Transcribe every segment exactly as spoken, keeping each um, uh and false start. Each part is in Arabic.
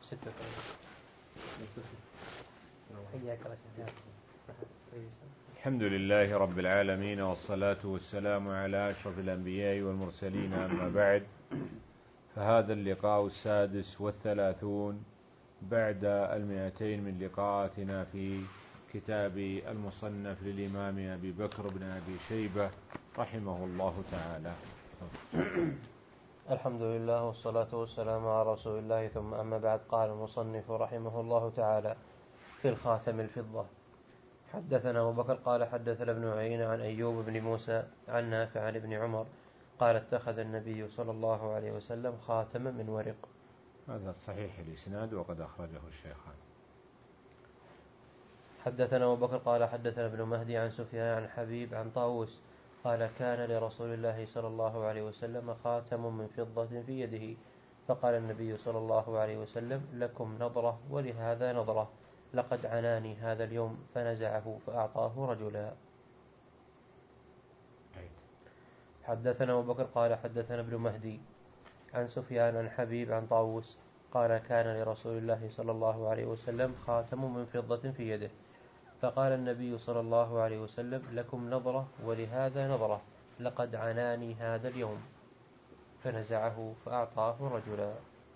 ستة حياك الله. الحمد لله رب العالمين، والصلاة والسلام على أشرف الأنبياء والمرسلين، أما بعد، فهذا اللقاء السادس والثلاثون بعد المئتين من لقاءاتنا في كتاب المصنف للإمام أبي بكر بن أبي شيبة رحمه الله تعالى. الحمد لله والصلاة والسلام على رسول الله، ثم أما بعد. قال المصنف رحمه الله تعالى في الخاتم الفضة: حدثنا أبو بكر قال حدثنا ابن عيينة عن أيوب بن موسى عن نافع عن ابن عمر قال اتخذ النبي صلى الله عليه وسلم خاتما من ورق. هذا صحيح الإسناد وقد أخرجه الشيخان. حدثنا أبو بكر قال حدثنا ابن مهدي عن سفيان عن حبيب عن طاووس قال كان لرسول الله صلى الله عليه وسلم خاتم من فضة في يده، فقال النبي صلى الله عليه وسلم: لكم نظرة ولهذا نظرة، لقد عناني هذا اليوم، فنزعه فأعطاه رجلا. حدثنا أبو بكر قال حدثنا ابن مهدي عن سفيان عن حبيب عن طاووس قال كان لرسول الله صلى الله عليه وسلم خاتم من فضة في يده، فقال النبي صلى الله عليه وسلم: لكم نظرة ولهذا نظرة، لقد عناني هذا اليوم، فنزعه فأعطاه رجلا.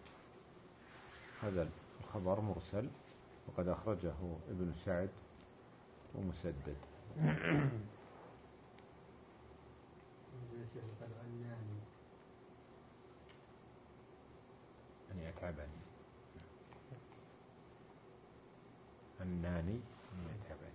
هذا الخبر مرسل وقد أخرجه ابن سعد ومسدد. أن يتعبني عناني أن يتعبني.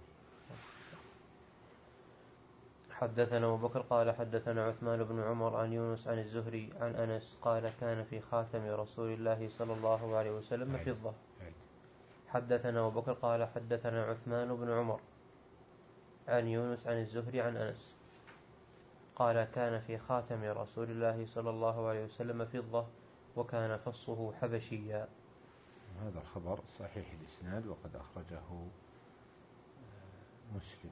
حدثنا أبو بكر قال حدثنا عثمان بن عمر عن يونس عن الزهري عن أنس قال كان في خاتم رسول الله صلى الله عليه وسلم فضة. حدثنا أبو بكر قال حدثنا عثمان بن عمر عن يونس عن الزهري عن أنس قال كان في خاتم رسول الله صلى الله عليه وسلم فضة، وكان فصه حبشيا. هذا الخبر صحيح الإسناد وقد أخرجه مسلم.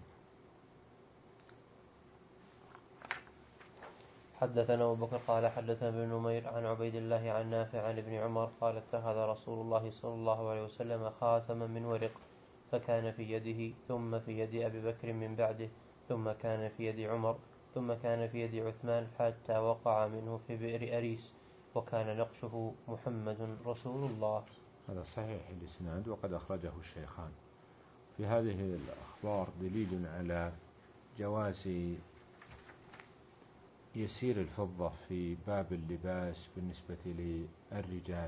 حدثنا أبو بكر قال حدثنا ابن نمير عن عبيد الله عن نافع عن ابن عمر قال اتخذ رسول الله صلى الله عليه وسلم خاتما من ورق، فكان في يده، ثم في يد أبي بكر من بعده، ثم كان في يد عمر، ثم كان في يد عثمان، حتى وقع منه في بئر أريس، وكان نقشه محمد رسول الله. هذا صحيح الإسناد وقد أخرجه الشيخان. في هذه الأخبار دليل على جواز يسير الفضة في باب اللباس بالنسبة للرجال،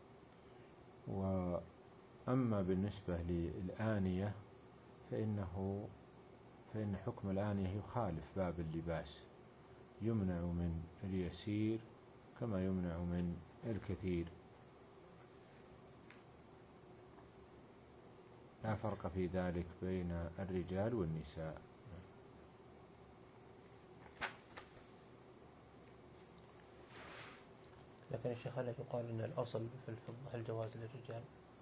وأما بالنسبة للآنية فإنه فإن حكم الآنية يخالف باب اللباس، يمنع من اليسير كما يمنع من الكثير، لا فرق في ذلك بين الرجال والنساء. لكن الشيخ هل يقال أن الأصل في الفضة الجواز للرجال؟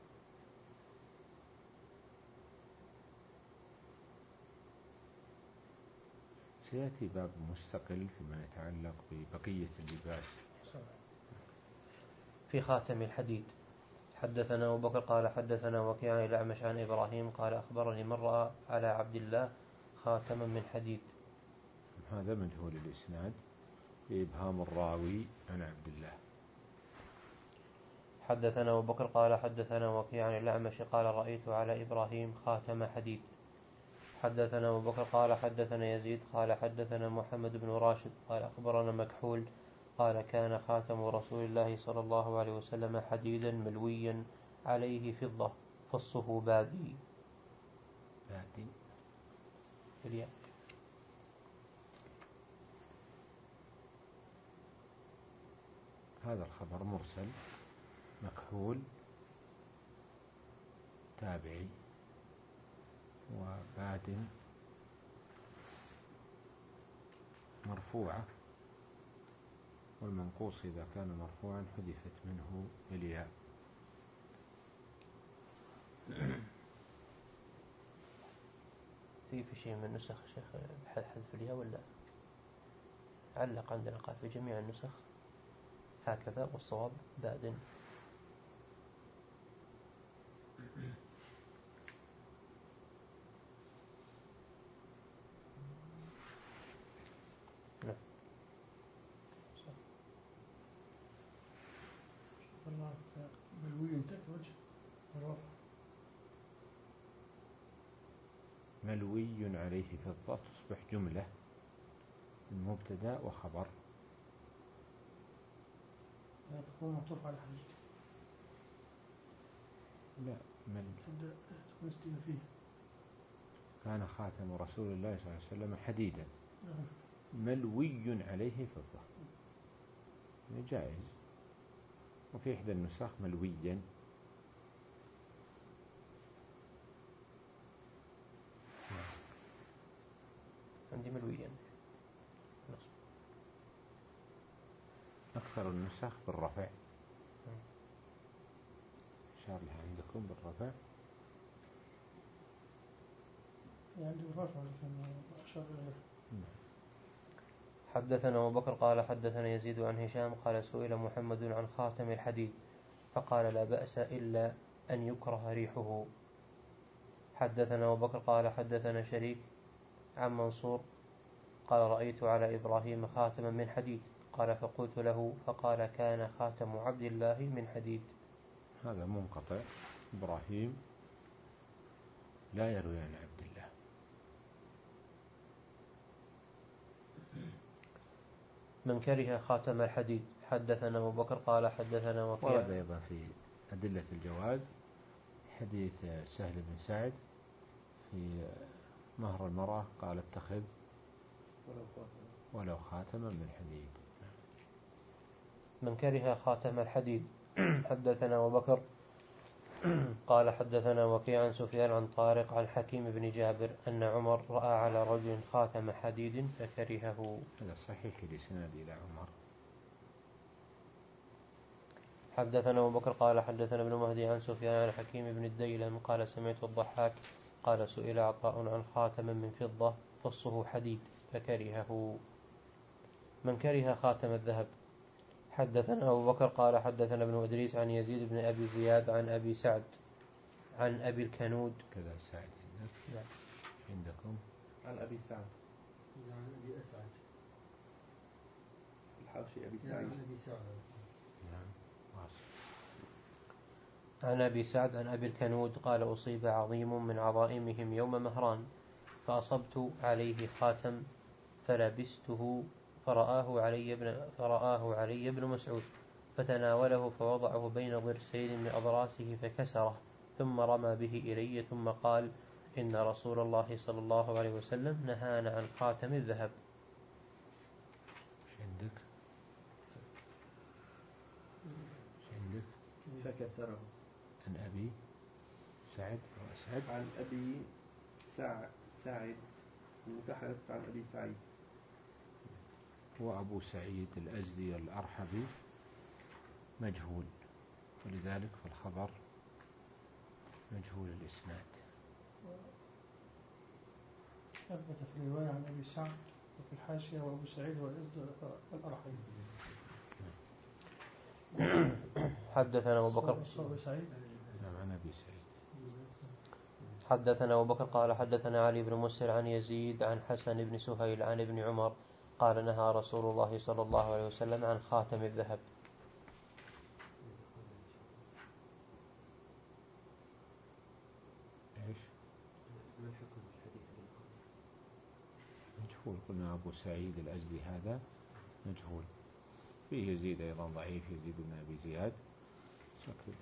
سيأتي باب مستقل فيما يتعلق ببقية اللباس. في خاتم الحديد. حدثنا أبو بكر قال حدثنا وكيع عن الأعمش عن إبراهيم قال أخبرني من رأى على عبد الله خاتما من حديد. هذا مجهول الإسناد بإبهام الراوي عن عبد الله. حدثنا أبو بكر قال حدثنا وكيع عن الأعمش قال رأيت على إبراهيم خاتم حديد. حدثنا أبو بكر قال حدثنا يزيد قال حدثنا محمد بن راشد قال أخبرنا مكحول قال كان خاتم رسول الله صلى الله عليه وسلم حديدا ملويا عليه فضة، فصه بادي. بادي بالياء. هذا الخبر مرسل، مكحول تابعي، وباد مرفوعة، والمنقوص إذا كان مرفوعا حذفت منه الياء. في في شيء من النسخ شيخ حذف الياء ولا علق؟ عندنا قال في جميع النسخ هكذا، والصواب باد. الله ملوي انتهت وجه الرفع. ملوي عليه فضة تصبح جملة المبتدأ وخبر. لا تكون معطوف على حديد. لا مل تبدأ تكون استئنافية. كان خاتم رسول الله صلى الله عليه وسلم حديدا ملوي عليه فضة، جائز. وفي إحدى النسخ ملويا. عندي ملويا. أكثر النسخ بالرفع. إشار لها عندكم بالرفع. يعني بالرفع لكن أشار إليه. حدثنا أبو بكر قال حدثنا يزيد عن هشام قال سئل محمد عن خاتم الحديد فقال لا بأس إلا أن يكره ريحه. حدثنا أبو بكر قال حدثنا شريك عن منصور قال رأيت على إبراهيم خاتما من حديد قال فقلت له فقال كان خاتم عبد الله من حديد. هذا منقطع. إبراهيم لا يروي عن عبد الله. من كره خاتم الحديد. حدثنا أبو بكر قال حدثنا وكيع. ورد أيضا في أدلة الجواز حديث سهل بن سعد في مهر المرأة قال اتخذ ولو خاتما من حديد. من كره خاتم الحديد. حدثنا أبو بكر قال حدثنا وكيع عن سفيان عن طارق عن حكيم بن جابر أن عمر رأى على رجل خاتم حديد فكرهه. هذا صحيح الإسناد إلى عمر. حدثنا أبو بكر قال حدثنا ابن مهدي عن سفيان عن حكيم بن الديلم قال سمعت الضحاك قال سئل عطاء عن خاتم من فضة فصه حديد فكرهه. من كره خاتم الذهب. حدثنا أبو بكر قال حدثنا ابن إدريس عن يزيد بن أبي زياد عن أبي سعد عن أبي الكنود. كذا سعد نعم. عندكم عن أبي سعد عن أبي أسعد الحاشي أبي سعيد عن أبي سعد عن أبي سعد عن أبي الكنود قال أصيب عظيم من عظائمهم يوم مهران فأصبت عليه خاتم فلبسته فرآه علي ابن, فرآه علي ابن مسعود فتناوله فوضعه بين ضرسين من أضراسه فكسره ثم رمى به إلي ثم قال إن رسول الله صلى الله عليه وسلم نهانا عن خاتم الذهب. ايش عندك؟ ايش عندك؟ فكسره. عن أبي سعد وأسعد عن أبي سع... سعد المتحدث عن أبي سعيد هو أبو سعيد الأزدي الأرحبي مجهول، ولذلك فالخبر مجهول الإسناد. أثبت في الرواية عن أبي سعد وفي الحاشية وأبو سعيد والأزدي الأرحبي. حدثنا أبو بكر نعم عن أبي سعيد. حدثنا أبو بكر قال حدثنا علي بن مسهر عن يزيد عن حسن بن سهيل عن ابن عمر قال نهى رسول الله صلى الله عليه وسلم عن خاتم الذهب. إيش؟ مجهول. قلنا أبو سعيد الأزدي هذا مجهول. فيه يزيد أيضا ضعيف، يزيد بن أبي زياد شكل.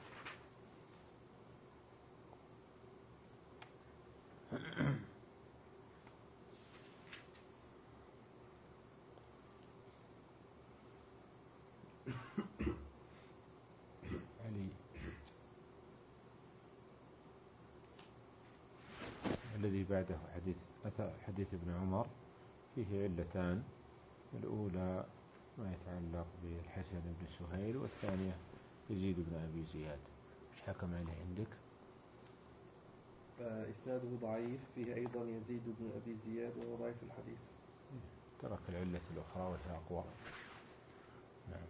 علي الذي بعده حديث حديث ابن عمر فيه علتان، الأولى ما يتعلق بالحسن بن سهيل، والثانية يزيد بن أبي زياد. مش حكم عليه عندك؟ إسناده ضعيف، فيه أيضا يزيد بن أبي زياد وهو ضعيف الحديث. ترك العلة الأخرى وهي أقوى. نعم.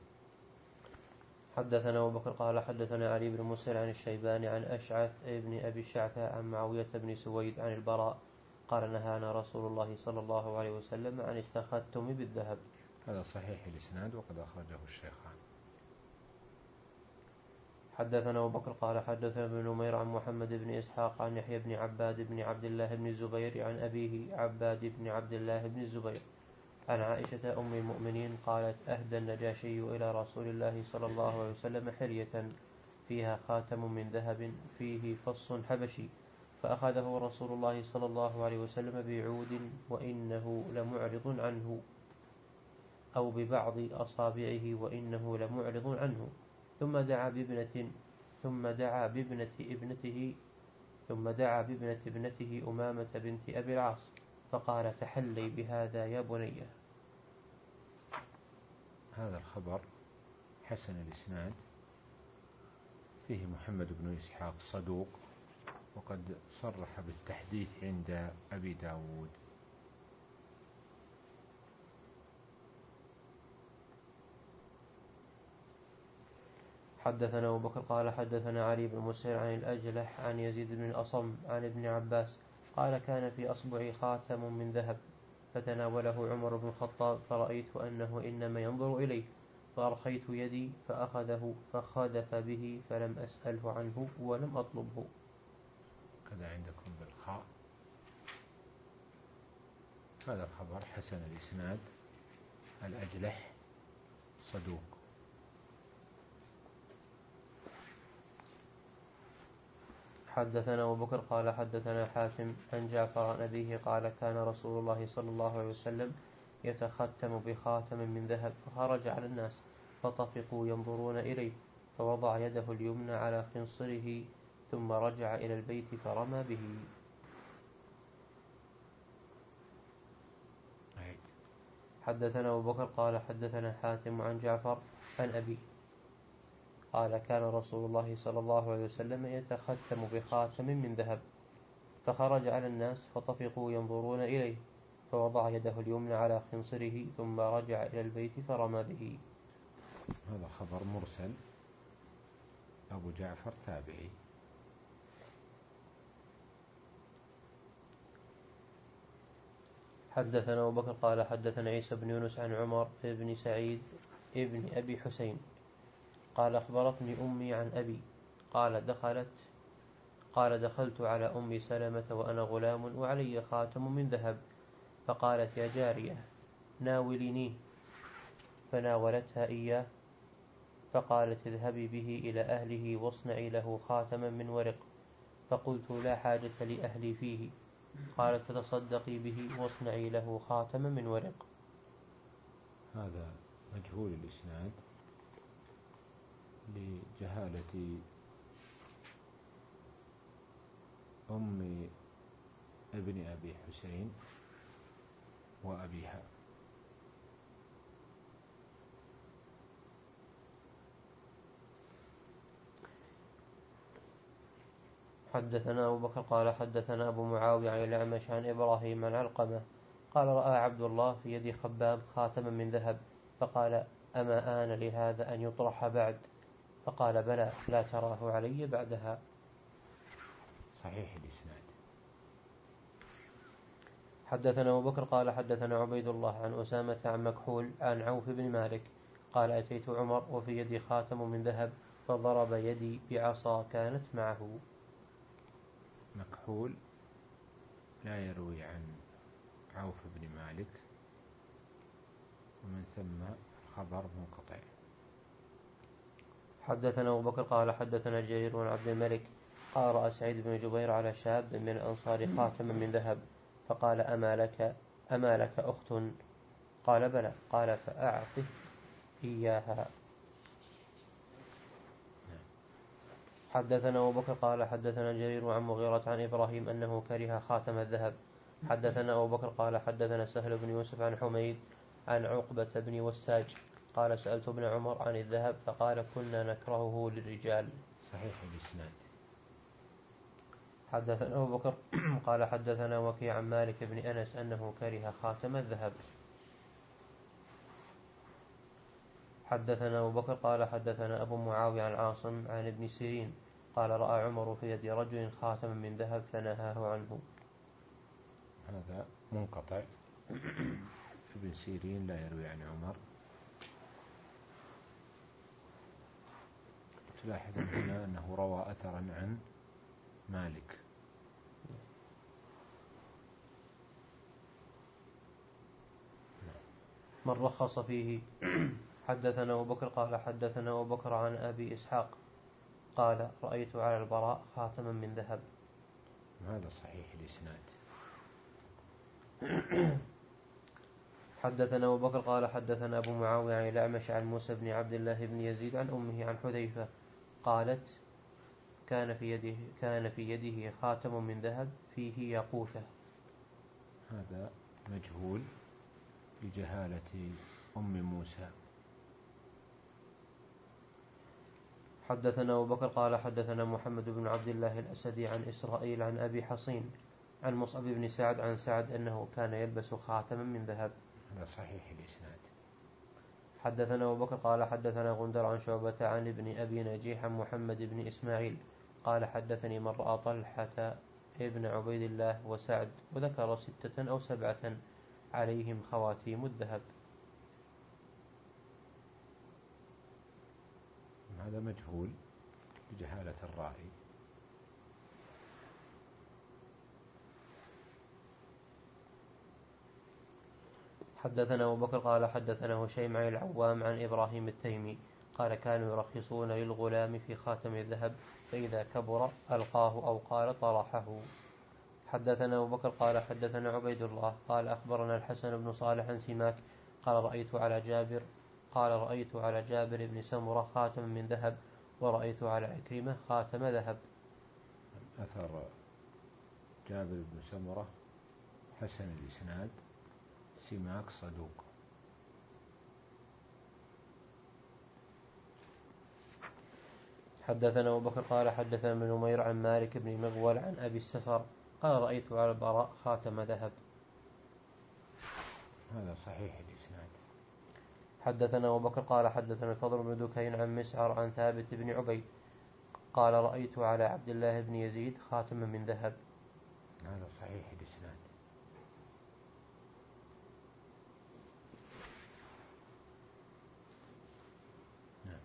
حدثنا أبو بكر قال حدثنا علي بن مسهر عن الشيباني عن أشعث ابن أبي الشعثاء عن معاوية بن سويد عن البراء قال نهانا رسول الله صلى الله عليه وسلم عن التختم بالذهب. هذا صحيح الإسناد وقد أخرجه الشيخان. حدثنا أبو بكر قال حدثنا ابن نمير عن محمد بن إسحاق عن يحيى بن عباد بن عبد الله بن الزبير عن أبيه عباد بن عبد الله بن الزبير عن عائشة أم المؤمنين قالت أهدى النجاشي إلى رسول الله صلى الله عليه وسلم حلية فيها خاتم من ذهب فيه فص حبشي، فأخذه رسول الله صلى الله عليه وسلم بعود وإنه لمعرض عنه، أو ببعض أصابعه وإنه لمعرض عنه، ثم دعا بابنة ثم دعا بابنة ابنته ثم دعا بابنة ابنته أمامة بنت أبي العاص فقال تحلي بهذا يا بني. هذا الخبر حسن الإسناد، فيه محمد بن إسحاق صدوق، وقد صرح بالتحديث عند أبي داود. حدثنا أبو بكر قال حدثنا علي بن مسهر عن الأجلح عن يزيد بن الأصم عن ابن عباس قال كان في أصبعي خاتم من ذهب فتناوله عمر بن الخطاب فرأيت أنه إنما ينظر إليه فأرخيت يدي فأخذه فخذف به فلم أسأله عنه ولم أطلبه. كذا عندكم بالخاء. هذا الخبر حسن الإسناد، الأجلح صدوق. حدثنا أبو بكر قال حدثنا حاتم عن جعفر عن أبيه قال كان رسول الله صلى الله عليه وسلم يتختم بخاتم من ذهب فخرج على الناس فطفقوا ينظرون إليه فوضع يده اليمنى على خنصره ثم رجع إلى البيت فرمى به. حدثنا أبو بكر قال حدثنا حاتم عن جعفر عن أبيه قال كان رسول الله صلى الله عليه وسلم يتختم بخاتم من ذهب فخرج على الناس فطفقوا ينظرون إليه فوضع يده اليمنى على خنصره ثم رجع إلى البيت فرمى به. هذا خبر مرسل، أبو جعفر تابعي. حدثنا أبو بكر قال حدثنا عيسى بن يونس عن عمر بن سعيد ابن أبي حسين قال أخبرتني أمي عن أبي قال دخلت قال دخلت على أم سلمة وأنا غلام وعلي خاتم من ذهب فقالت يا جارية ناولينيه، فناولتها إياه فقالت اذهبي به إلى أهله واصنعي له خاتما من ورق، فقلت لا حاجة لأهلي فيه، قالت فتصدقي به واصنعي له خاتما من ورق. هذا مجهول الإسناد لجهالة أم ابن أبي حسين وأبيها. حدثنا أبو بكر قال حدثنا أبو معاوية عن الأعمش عن إبراهيم عن علقمة قال رأى عبد الله في يد خباب خاتما من ذهب فقال أما آن لهذا أن يطرح بعد؟ فقال بلى لا تراه علي بعدها. صحيح الإسناد. حدثنا أبو بكر قال حدثنا عبيد الله عن أسامة عن مكحول عن عوف بن مالك قال أتيت عمر وفي يدي خاتم من ذهب فضرب يدي بعصا كانت معه. مكحول لا يروي عن عوف بن مالك، ومن ثم الخبر منقطع. حدثنا أبو بكر قال حدثنا جرير بن عبد الملك قال رأى سعيد بن جبير على شاب من الأنصار خاتما من ذهب فقال أما لك أما لك أخت؟ قال بلى، قال فأعطه إياها. حدثنا أبو بكر قال حدثنا جرير عن مغيرة عن إبراهيم أنه كره خاتم الذهب. حدثنا أبو بكر قال حدثنا سهل بن يوسف عن حميد عن عقبة بن وساج قال سألت ابن عمر عن الذهب فقال كنا نكرهه للرجال. صحيح الإسناد. حدثنا أبو بكر قال حدثنا وكيع عن مالك بن أنس أنه كره خاتم الذهب. حدثنا أبو بكر قال حدثنا أبو معاوية عن عاصم عن ابن سيرين قال رأى عمر في يد رجل خاتما من ذهب فنهاه عنه. هذا منقطع. ابن سيرين لا يروي عن عمر. قلت تلاحظ هنا أنه روى أثرا عن مالك. من رخص فيه. حدثنا أبو بكر قال حدثنا أبو بكر عن أبي إسحاق قال رأيت على البراء خاتما من ذهب. هذا صحيح الإسناد. حدثنا أبو بكر قال حدثنا أبو معاوية عن الأعمش عن موسى بن عبد الله بن يزيد عن أمه عن حذيفة قالت كان في يده كان في يده خاتم من ذهب فيه ياقوتة. هذا مجهول لجهالة أم موسى. حدثنا أبو بكر قال حدثنا محمد بن عبد الله الأسدي عن إسرائيل عن أبي حصين عن مصعب بن سعد عن سعد أنه كان يلبس خاتما من ذهب. هذا صحيح الإسناد. حدثنا أبو بكر قال حدثنا غندر عن شعبة عن ابن أبي نجيح عن محمد بن إسماعيل قال حدثني من رأى طلحة ابن عبيد الله وسعد وذكر ستة أو سبعة عليهم خواتيم الذهب. هذا مجهول بجهالة الراوي. حدثنا أبو بكر قال حدثنا هشيم عن العوام عن إبراهيم التيمي قال كانوا يرخصون للغلام في خاتم الذهب فإذا كبر ألقاه أو قال طرحه. حدثنا أبو بكر قال حدثنا عبيد الله قال أخبرنا الحسن بن صالح عن سماك قال رأيت على جابر قال رأيت على جابر بن سمرة خاتم من ذهب ورأيت على عكرمة خاتم ذهب. أثر جابر بن سمرة حسن الإسناد، سماك صدوق. حدثنا أبو بكر قال حدثنا ابن نمير عن مالك بن مغول عن أبي السفر قال رأيت على البراء خاتم ذهب. هذا صحيح الإسناد. حدثنا أبو بكر قال حدثنا الفضل بن دكين عن مسعر عن ثابت بن عبيد قال رأيت على عبد الله بن يزيد خاتما من ذهب. هذا صحيح الإسناد. نعم.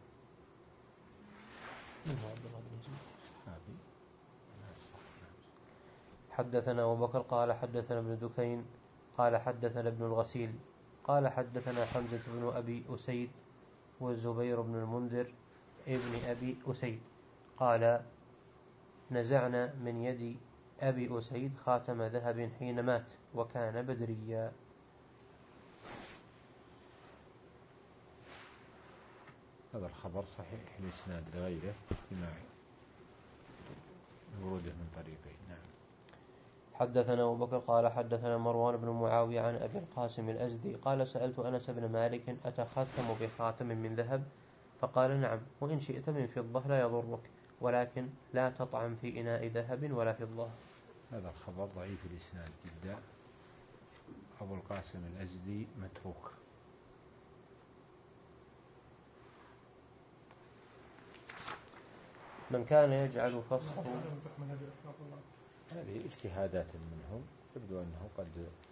حدثنا أبو بكر قال حدثنا ابن دكين قال حدثنا ابن الغسيل قال حدثنا حمزة بن أبي أسيد والزبير بن المنذر ابن أبي أسيد قال نزعنا من يد أبي أسيد خاتم ذهب حين مات وكان بدريا. هذا الخبر صحيح الإسناد لغيره بما وروده من طريقين. نعم. حدثنا أبو بكر قال حدثنا مروان بن معاوية عن أبي القاسم الأزدي قال سألت أنس بن مالك أتختم بخاتم من ذهب فقال نعم وإن شئت من فضة لا يضرك ولكن لا تطعم في إناء ذهب ولا فضة. هذا الخبر ضعيف الإسناد جدا. أبو القاسم الأزدي متروك. من كان يجعل فصه. هذه اجتهادات منهم، يبدو أنه قد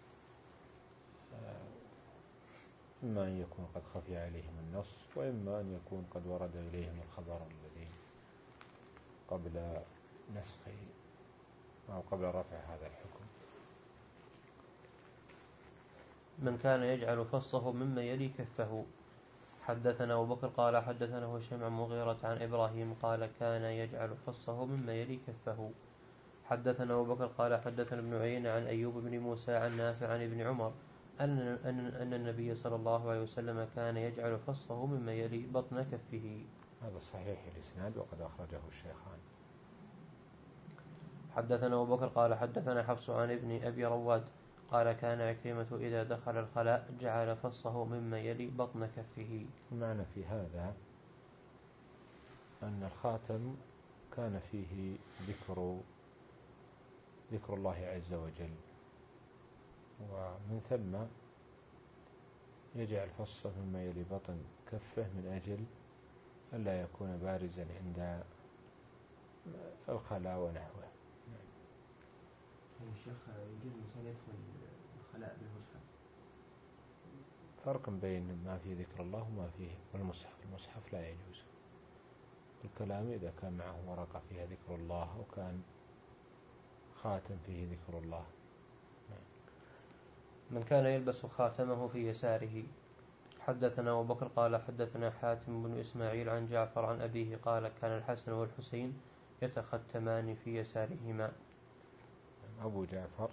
إما أن يكون قد خفي عليهم النص وإما أن يكون قد ورد إليهم الخبر الذي قبل نسخ أو قبل رفع هذا الحكم. من كان يجعل فصه مما يلي كفه. حدثنا أبو بكر قال حدثنا هشام عن مغيرة عن إبراهيم قال كان يجعل فصه مما يلي كفه. حدثنا أبو بكر قال حدثنا ابن عيينة عن أيوب بن موسى عن نافع عن ابن عمر أن, أن, أن النبي صلى الله عليه وسلم كان يجعل فصه مما يلي بطن كفه. هذا صحيح الإسناد وقد أخرجه الشيخان. حدثنا أبو بكر قال حدثنا حفص عن ابن أبي رواد قال كان عكرمة إذا دخل الخلاء جعل فصه مما يلي بطن كفه. المعنى في هذا أن الخاتم كان فيه ذكر ذكر الله عز وجل، ومن ثم يجعل فصه مما يلي بطن كفه من أجل ألا يكون بارزا عند الخلاء ونحوه. الشيخ يجوز الإنسان يدخل الخلاء بالمصحف؟ فرق بين ما فيه ذكر الله وما فيه والمصحف. المصحف لا يجوز. الكلام إذا كان معه ورقة فيها ذكر الله أو كان خاتم فيه ذكر الله. من كان يلبس خاتمه في يساره. حدثنا أبو بكر قال حدثنا حاتم بن إسماعيل عن جعفر عن أبيه قال كان الحسن والحسين يتختمان في يسارهما. أبو جعفر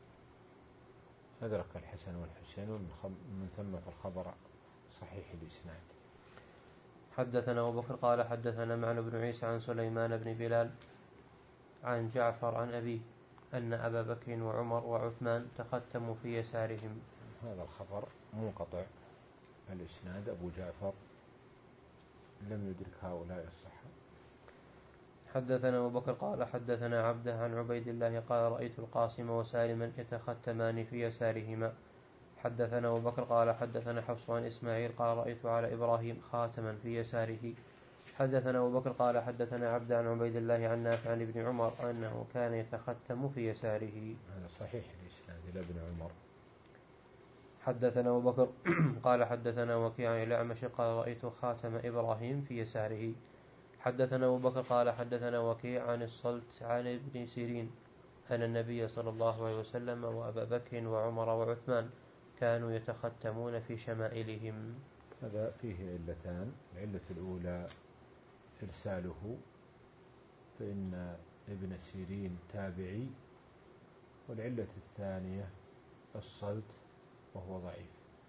أدرك الحسن والحسين ومن ثم فالخبر صحيح الإسناد. حدثنا أبو بكر قال حدثنا معن بن عيسى عن سليمان بن بلال عن جعفر عن أبيه أن أبا بكر وعمر وعثمان تختموا في يسارهم. هذا الخبر منقطع الإسناد. أبو جعفر لم يدرك هؤلاء الصحة. حدثنا أبو بكر قال حدثنا عبده عن عبيد الله قال رأيت القاسم وسالما يتختمان في يسارهما. حدثنا أبو بكر قال حدثنا حفص عن إسماعيل قال رأيت على إبراهيم خاتما في يساره. حدثنا أبو بكر قال حدثنا عبد عن عبيد الله عن نافع عن ابن عمر أنه كان يتختم في يساره. هذا صحيح الإسناد إلى ابن عمر. حدثنا أبو بكر قال حدثنا وكيع عن الأعمش قال رأيت خاتم إبراهيم في يساره. حدثنا أبو بكر قال حدثنا وكيع عن الصلت عن ابن سيرين أن النبي صلى الله عليه وسلم وأبا بكر وعمر وعثمان كانوا يتختمون في شمائلهم. هذا فيه علتان. العلة الأولى إرساله، فإن ابن سيرين تابعي، والعلة الثانية الصلت وهو ضعيف.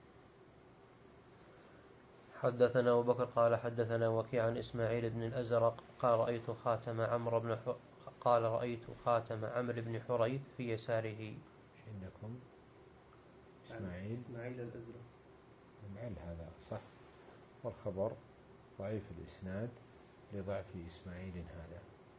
حدثنا أبو بكر قال حدثنا وكيع عن إسماعيل بن الأزرق قال رأيت خاتم عمرو بن ح... قال رأيت خاتم عمرو بن حريث في يساره. ايش عندكم؟ إسماعيل إسماعيل الأزرق. المعل هذا صح، والخبر ضعيف الإسناد لضعف إسماعيل هذا.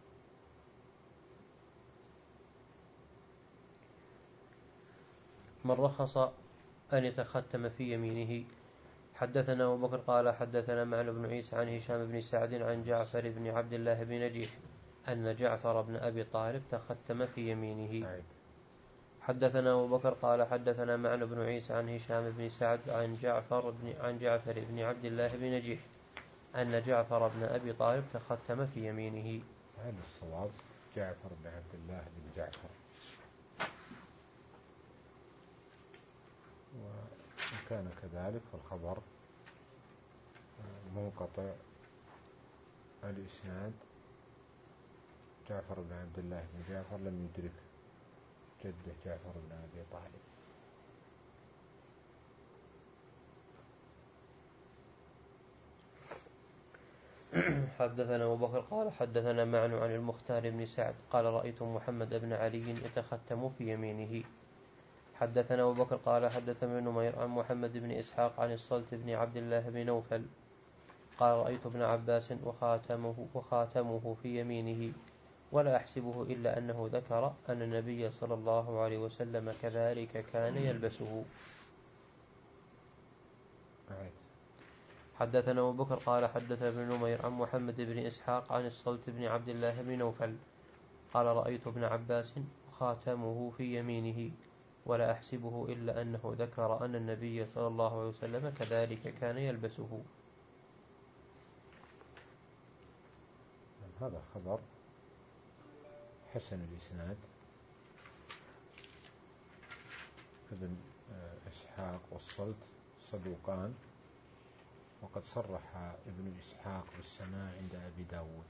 من رخص أن يتختم في يمينه. حدثنا أبو بكر قال حدثنا معن بن عيسى عن هشام بن سعد عن جعفر بن عبد الله بن نجيح أن جعفر بن أبي طالب تختم في يمينه. عيد. حدثنا أبو بكر قال حدثنا معن بن عيسى عن هشام بن سعد عن جعفر بن عن جعفر بن عبد الله بن نجيح أن جعفر بن أبي طالب تختم في يمينه. هذا الصواب جعفر بن عبد الله بن جعفر. وإن كان كذلك فالخبر منقطع الإسناد. جعفر بن عبد الله بن جعفر لم يدرك جده جعفر بن أبي طالب. حدثنا أبو بكر قال حدثنا معن عن المختار بن سعد قال رأيت محمد بن علي يتختم في يمينه. حدثنا أبو بكر قال حدثنا ابن نمير عن محمد بن إسحاق عن الصلت بن عبد الله بن نوفل قال رأيت ابن عباس وخاتمه, وخاتمه في يمينه ولا أحسبه إلا أنه ذكر أن النبي صلى الله عليه وسلم كذلك كان يلبسه. حدثنا أبو بكر قال حدثنا ابن نمير عن محمد بن إسحاق عن الصلت بن عبد الله بن نوفل قال رأيت ابن عباس وخاتمه في يمينه ولا أحسبه إلا أنه ذكر أن النبي صلى الله عليه وسلم كذلك كان يلبسه. هذا خبر حسن الإسناد. ابن إسحاق والصلت صدوقان، وقد صرح ابن إسحاق بالسماع عند أبي داود.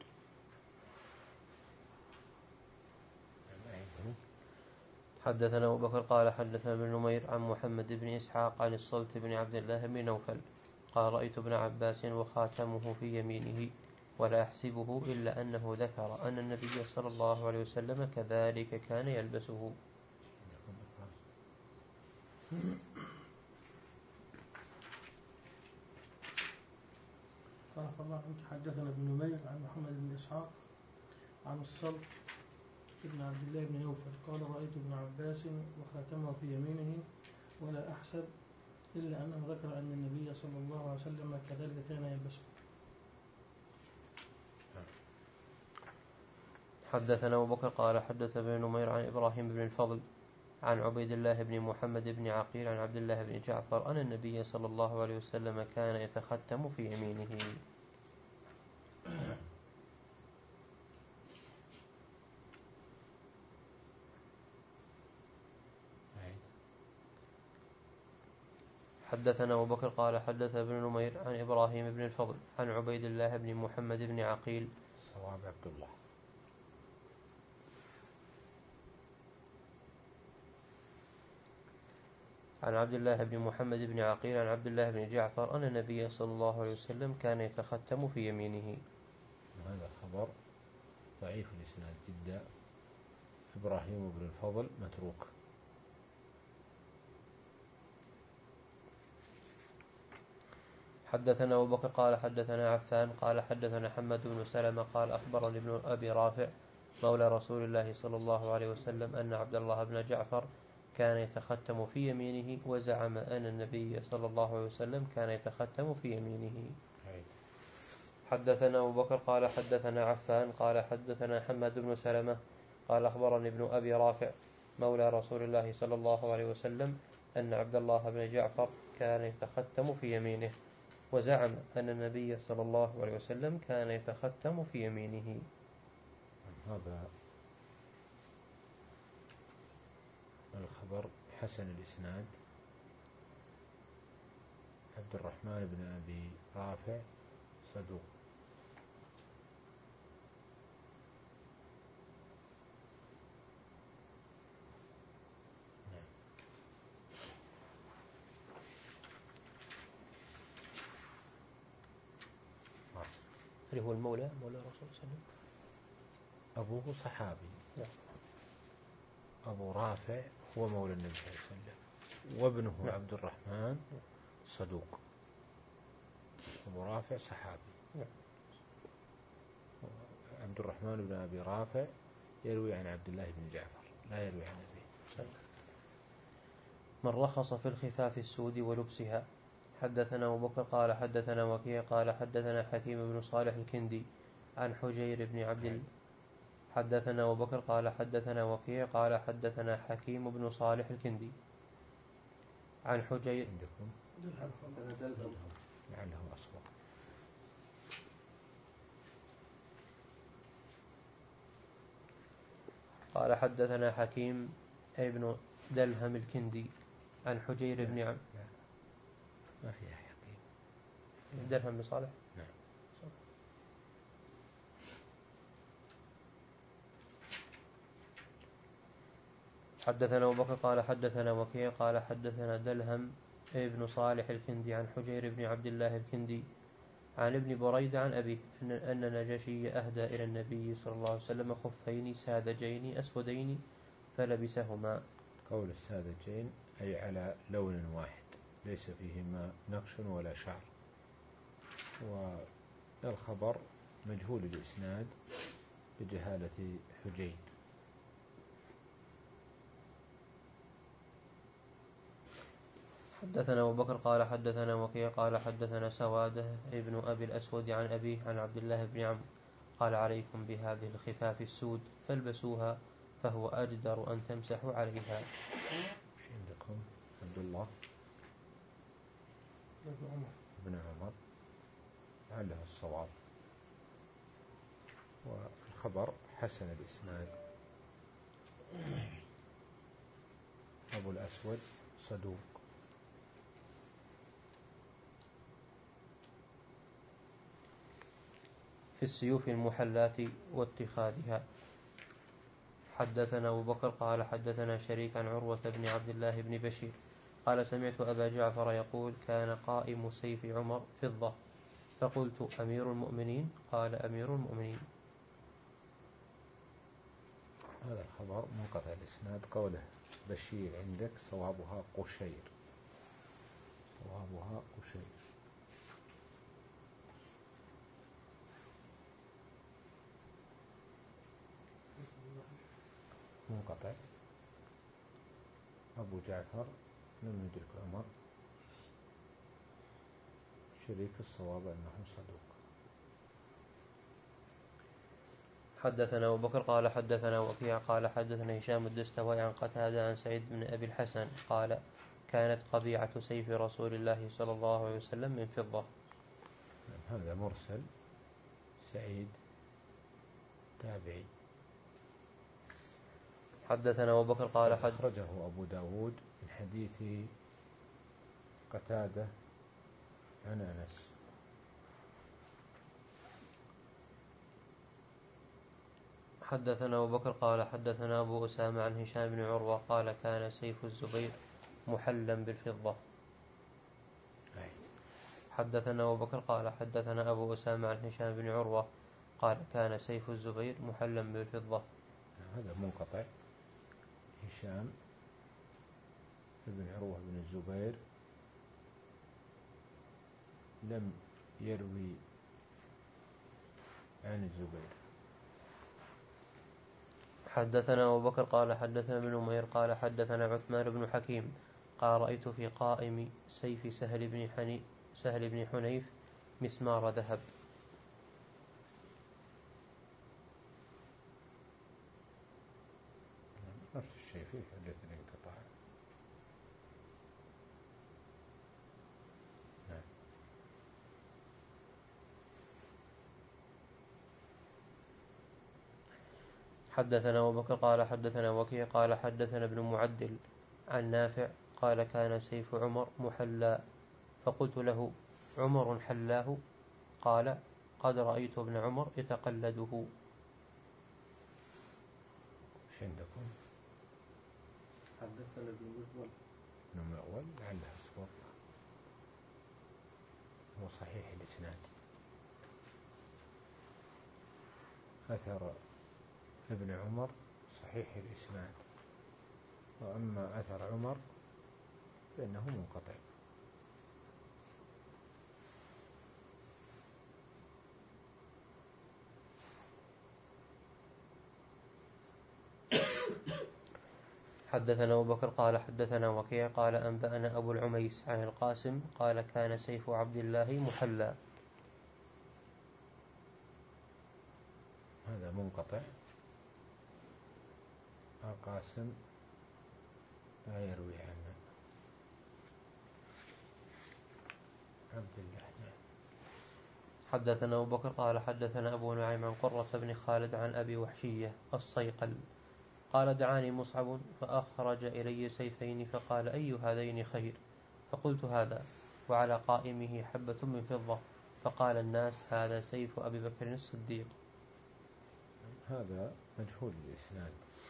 حدثنا أبو بكر قال حدثنا ابن نمير عن محمد بن إسحاق عن الصلت بن عبد الله بن نوفل قال رأيت ابن عباس وخاتمه في يمينه ولا أحسبه إلا أنه ذكر أن النبي صلى الله عليه وسلم كذلك كان يلبسه. قال الله عنك حدثنا ابن نمير عن محمد بن إسحاق عن الصلت ابن عبد الله بن نوفل قال رأيت ابن عباس وخاتمه في يمينه ولا أحسب إلا أنه ذكر أن النبي صلى الله عليه وسلم كذلك كان يلبسه. حدثنا أبو بكر قال حدث ابن نمير عن إبراهيم بن الفضل عن عبيد الله بن محمد بن عقيل عن عبد الله بن جعفر أن النبي صلى الله عليه وسلم كان يتختم في يمينه. حدثنا أبو بكر قال حدث ابن نمير عن إبراهيم بن الفضل عن عبيد الله بن محمد بن عقيل. صواب عبد الله. عن عبد الله بن محمد بن عقيل عن عبد الله بن جعفر أن النبي صلى الله عليه وسلم كان يتختم في يمينه. هذا خبر ضعيف الإسناد جدا. إبراهيم بن الفضل متروك. حدثنا أبو بكر قال حدثنا عفان قال حدثنا حماد بن سلمة قال أخبرني ابن أبي رافع مولى رسول الله صلى الله عليه وسلم أن عبد الله بن جعفر كان يتختم في يمينه وزعم أن النبي صلى الله عليه وسلم كان يتختم في يمينه. حدثنا أبو بكر قال حدثنا عفان قال حدثنا حماد بن سلمة قال أخبرني ابن أبي رافع مولى رسول الله صلى الله عليه وسلم أن عبد الله بن جعفر كان يتختم في يمينه وزعم أن النبي صلى الله عليه وسلم كان يتختم في يمينه. هذا الخبر حسن الإسناد. عبد الرحمن بن أبي رافع صدوق. اللي هو المولى مولى رسول الله صلى الله عليه وسلم. أبوه صحابي. نعم. أبو رافع هو مولى النبي صلى الله عليه وسلم وابنه نعم. عبد الرحمن صدوق. أبو رافع صحابي. نعم. عبد الرحمن بن أبي رافع يروي عن عبد الله بن جعفر لا يروي عن أبيه. من رخص في الخفاف السود ولبسها. حدثنا أبو بكر قال حدثنا وكيع قال حدثنا حكيم بن صالح الكندي عن حجير بن عبد الله. حدثنا أبو بكر قال حدثنا وكيع قال حدثنا حكيم بن صالح الكندي عن حجير. عندكم لعله أصوب. قال حدثنا حكيم ابن دلهم الكندي عن حجير بن عبد. ما فيها حكيم. دلهم بن صالح. نعم. حدثنا أبو بكر قال حدثنا وكيع قال حدثنا دلهم ابن صالح الكندي عن حجير بن عبد الله الكندي عن ابن بريدة عن أبيه أن أن نجاشي أهدى إلى النبي صلى الله عليه وسلم خفين ساذجين أسودين فلبسهما. قول الساذجين أي على لون واحد ليس فيهما نقش ولا شعر. والخبر مجهول الإسناد بجهالة حجير. حدثنا أبو بكر قال حدثنا وكيع قال حدثنا سوادة ابن أبي الأسود عن أبيه عن عبد الله بن عمرو قال عليكم بهذه الخفاف السود فالبسوها فهو أجدر أن تمسحوا عليها. وش عندكم؟ عبد الله بن عمر لعله الصواب. والخبر حسن الإسناد. أبو الأسود صدوق. في السيوف المحلات واتخاذها. حدثنا أبو بكر قال حدثنا شريك عن عروة بن عبد الله بن بشير قال سمعت أبا جعفر يقول كان قائم سيف عمر فضة فقلت أمير المؤمنين قال أمير المؤمنين. هذا الخبر منقطع الإسناد. قوله بشير عندك صوابها قشير. صوابها قشير. منقطع. أبو جعفر لم يدرك عمر. شريك الصواب أنه صدوق. حدثنا أبو بكر قال حدثنا وكيع قال حدثنا هشام الدستوائي عن قتادة عن سعيد بن أبي الحسن قال كانت قبيعة سيف رسول الله صلى الله عليه وسلم من فضة. هذا مرسل. سعيد تابعي. حدثنا أبو بكر قال حد أخرجه أبو داود من حديث قتادة عن أنس. حدثنا أبو بكر قال حدثنا أبو أسامة عن هشام بن عروة قال كان سيف الزبير محلا بالفضة. حدثنا أبو بكر قال حدثنا أبو أسامة عن هشام بن عروة قال كان سيف الزبير محلا بالفضة. هذا منقطع. هشام بن عروة بن الزبير لم يروي عن الزبير. حدثنا أبو بكر قال حدثنا ابن نمير قال حدثنا عثمان بن حكيم قال رأيت في قائم سيف سهل بن حني سهل بن حنيف مسمار ذهب. نفس الشيء فيه حديث الانقطاع. نعم. حدثنا أبو بكر قال حدثنا وكيع قال حدثنا ابن معدل عن نافع قال كان سيف عمر محلى فقلت له عمر حلاه قال قد رأيت ابن عمر يتقلده. ايش عندكم؟ حدثنا ابن مجول ابن مأول لعلها صوت. هو صحيح الإسناد. أثر ابن عمر صحيح الإسناد، وأما أثر عمر فإنه منقطع. حدثنا أبو بكر قال حدثنا وكيع قال أنبأنا أبو العميس عن القاسم قال كان سيف عبد الله محلى. هذا منقطع. القاسم لا يروي عنه عبد الله. حدثنا أبو بكر قال حدثنا أبو نعيم عن قرة بن خالد عن أبي وحشية الصيقل قال دعاني مصعب فأخرج إلي سيفين فقال أي هذين خير؟ فقلت هذا وعلى قائمه حبة من فضة. فقال الناس هذا سيف أبي بكر الصديق. هذا مجهول الإسناد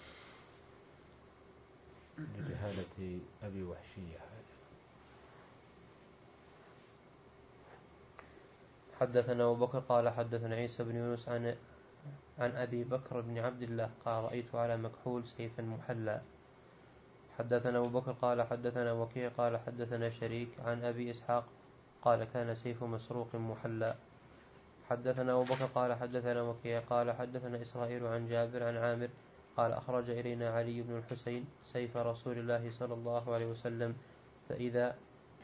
لجهالة أبي وحشية. هذا حدثنا أبو بكر قال حدثنا عيسى بن يونس عن عن أبي بكر بن عبد الله قال رأيت على مكحول سيفا محلى. حدثنا أبو بكر قال حدثنا وكيع قال حدثنا شريك عن أبي إسحاق قال كان سيف مسروق محلى. حدثنا أبو بكر قال حدثنا وكيع قال حدثنا إسرائيل عن جابر عن عامر قال أخرج إلينا علي بن الحسين سيف رسول الله صلى الله عليه وسلم فإذا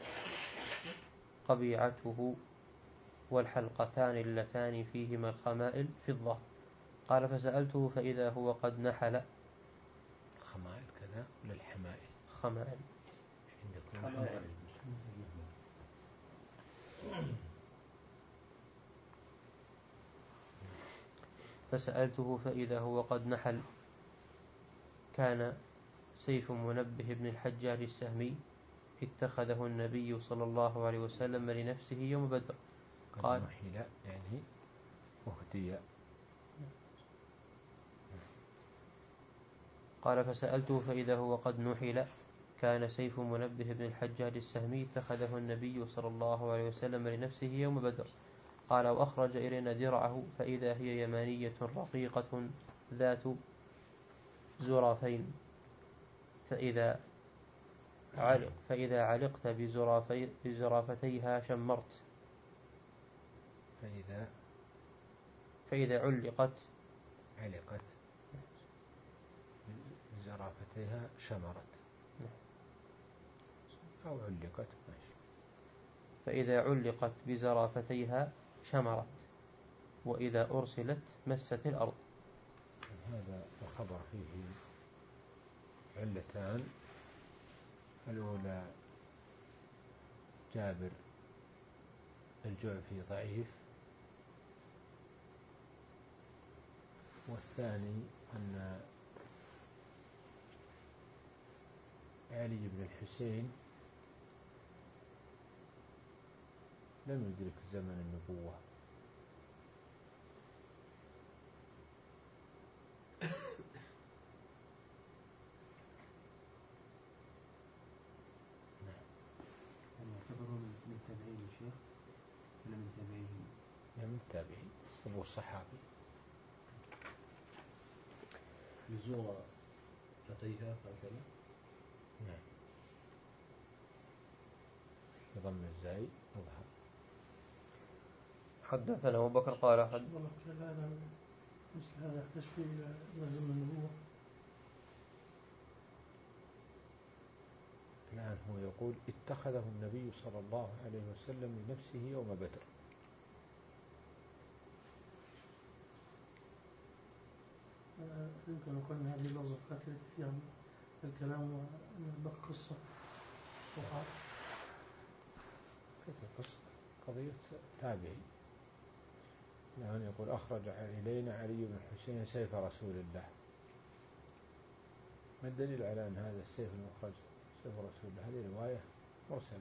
قبيعته والحلقتان اللتان فيهما الخمائل فضة. قال فسألته فإذا هو قد نحل. خمائل كذا ولا الحمائل؟ خمائل. حمائل. فسألته فإذا هو قد نحل. كان سيف منبه بن الحجاج السهمي اتخذه النبي صلى الله عليه وسلم لنفسه يوم بدر. قال نحل يعني أهدي. قال فسألته فإذا هو قد نحل. كان سيف منبه بن الحجاج السهمي اتخذه النبي صلى الله عليه وسلم لنفسه يوم بدر. قال وأخرج إلينا درعه فإذا هي يمانية رقيقة ذات زرافين فإذا علق فإذا علقت بزرافي بزرافتيها شمرت. فإذا فإذا علقت علقت بزرافتيها شمرت أو علقت ماشي. فإذا علقت بزرافتيها شمرت وإذا أرسلت مست الأرض. هذا الخبر فيه علتان. الأولى جابر الجعفي ضعيف، والثاني أن علي بن الحسين لم يدرك زمن النبوة. يعتبر من التابعين يا شيخ ولا من تابعين؟ من التابعين، أبو الصحابي. يزور فتيها هكذا. نعم، بضم الزاي يظهر. حدثنا أبو بكر قال حد والله هذا مثل هذا يحتاج فيه إلى زمن النبوة. الآن هو يقول اتخذه النبي صلى الله عليه وسلم لنفسه يوم بدر. يمكن يكون هذه اللفظة كانت فيها الكلام وأن بقى قصة وقعت. كيف القصة؟ قضية تابعي. الآن يقول أخرج إلينا علي بن حسين سيف رسول الله. ما الدليل على أن هذا السيف المخرج سيف رسول الله؟ هذه رواية مرسلة.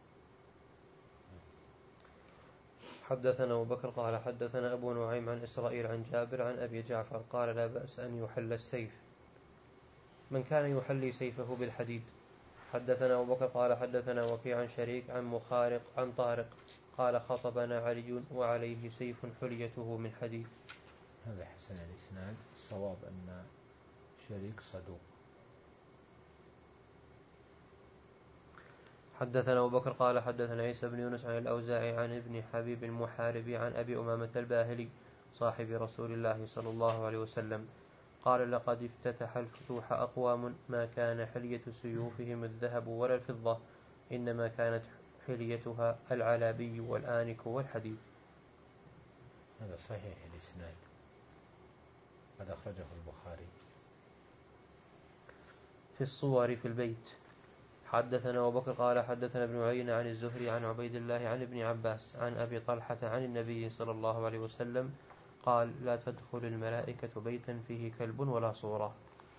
حدثنا أبو بكر قال حدثنا أبو نعيم عن إسرائيل عن جابر عن أبي جعفر قال لا بأس أن يحل السيف من كان يحلي سيفه بالحديد. حدثنا أبو بكر قال حدثنا وكيع عن شريك عن مخارق عن طارق قال خطبنا علي وعليه سيف حليته من حديد. هذا حسن الإسناد. الصواب أن شريك صدوق. حدثنا أبو بكر قال حدثنا عيسى بن يونس عن الأوزاعي عن ابن حبيب المحاربي عن أبي أمامة الباهلي صاحب رسول الله صلى الله عليه وسلم قال لقد افتتح الفتوح أقوام ما كان حلية سيوفهم الذهب ولا الفضة إنما كانت حليتها العلابي والآنك والحديد. هذا صحيح الإسناد، قد أخرجه البخاري. في الصور في البيت. حدثنا أبو بكر قال حدثنا ابن عيينة عن الزهري عن عبيد الله عن ابن عباس عن أبي طلحة عن النبي صلى الله عليه وسلم قال لا تدخل الملائكة بيتا فيه كلب ولا صورة.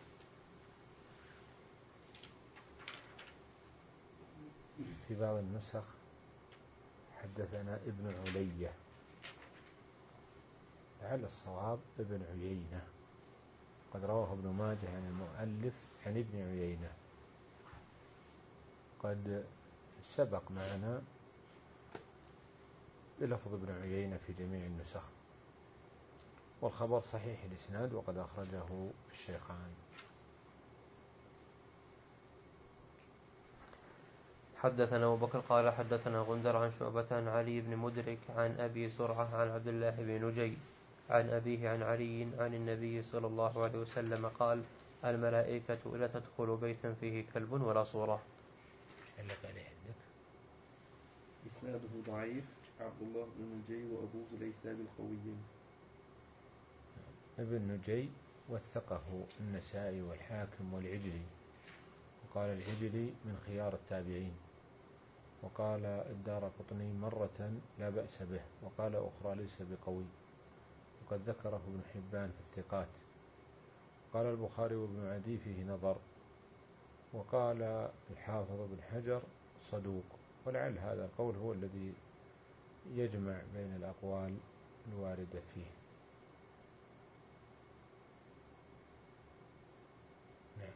في بعض النسخ حدثنا ابن علية، لعل الصواب ابن عيينة. قد رواه ابن ماجه عن المؤلف عن ابن عيينة. قد سبق معنا بلفظ ابن عيينة في جميع النسخ، والخبر صحيح الإسناد وقد أخرجه الشيخان. حدثنا أبو بكر قال حدثنا غندر عن شعبة عن علي بن مدرك عن أبي زرعة عن عبد الله بن نجي عن أبيه عن علي عن النبي صلى الله عليه وسلم قال الملائكة لا تدخل بيتا فيه كلب ولا صورة. علق عليه عندك. إسناده ضعيف. عبد الله بن نجي وأبوه ليس بالقويين. ابن نجي وثقه النسائي والحاكم والعجلي، وقال العجلي من خيار التابعين، وقال الدارقطني مرة لا بأس به، وقال أخرى ليس بقوي، وقد ذكره ابن حبان في الثقات. قال البخاري وابن عدي فيه نظر، وقال الحافظ بن حجر صدوق، ولعل هذا القول هو الذي يجمع بين الأقوال الواردة فيه. نعم.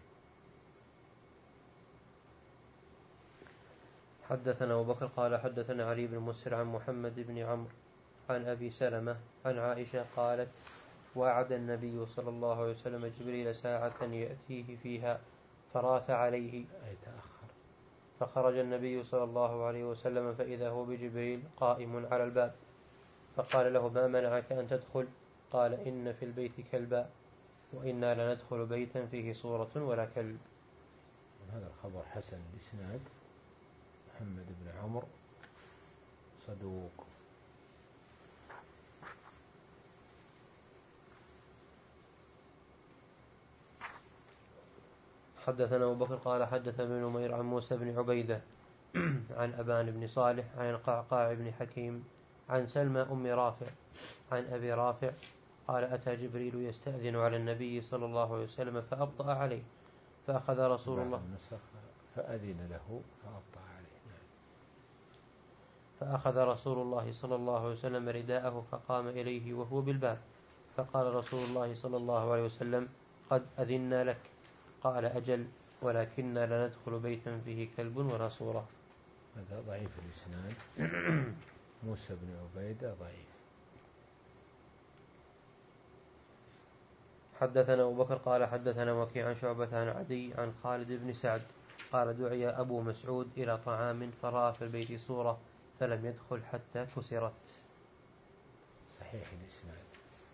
حدثنا أبو بكر قال حدثنا علي بن مسر عن محمد بن عمرو عن أبي سلمة عن عائشة قالت وعد النبي صلى الله عليه وسلم جبريل ساعة يأتيه فيها فراث عليه أي تأخر، فخرج النبي صلى الله عليه وسلم فإذا هو بجبريل قائم على الباب فقال له ما منعك أن تدخل؟ قال إن في البيت كلبا وإنا لندخل بيتا فيه صورة ولا كلب. هذا الخبر حسن الإسناد. محمد بن عمرو صدوق. حدثنا أبو بكر قال حدث ابن نمير عن موسى بن عبيدة عن أبان بن صالح عن القعقاع بن حكيم عن سلمى أم رافع عن أبي رافع قال أتى جبريل يستأذن على النبي صلى الله عليه وسلم فأبطأ عليه فأخذ رسول الله النسخ فأذن له فأبطأ عليه. نعم. فأخذ رسول الله صلى الله عليه وسلم رداءه فقام إليه وهو بالباب، فقال رسول الله صلى الله عليه وسلم: قد أذنا لك. قال: أجل، ولكننا لا ندخل بيتا فيه كلب ولا صورة. هذا ضعيف الإسناد. موسى بن عبيدة ضعيف. حدثنا أبو بكر قال حدثنا وكيع عن شعبة عن عدي عن خالد بن سعد قال: دعي أبو مسعود إلى طعام فرأى في البيت صورة فلم يدخل حتى كسرت. صحيح الإسناد.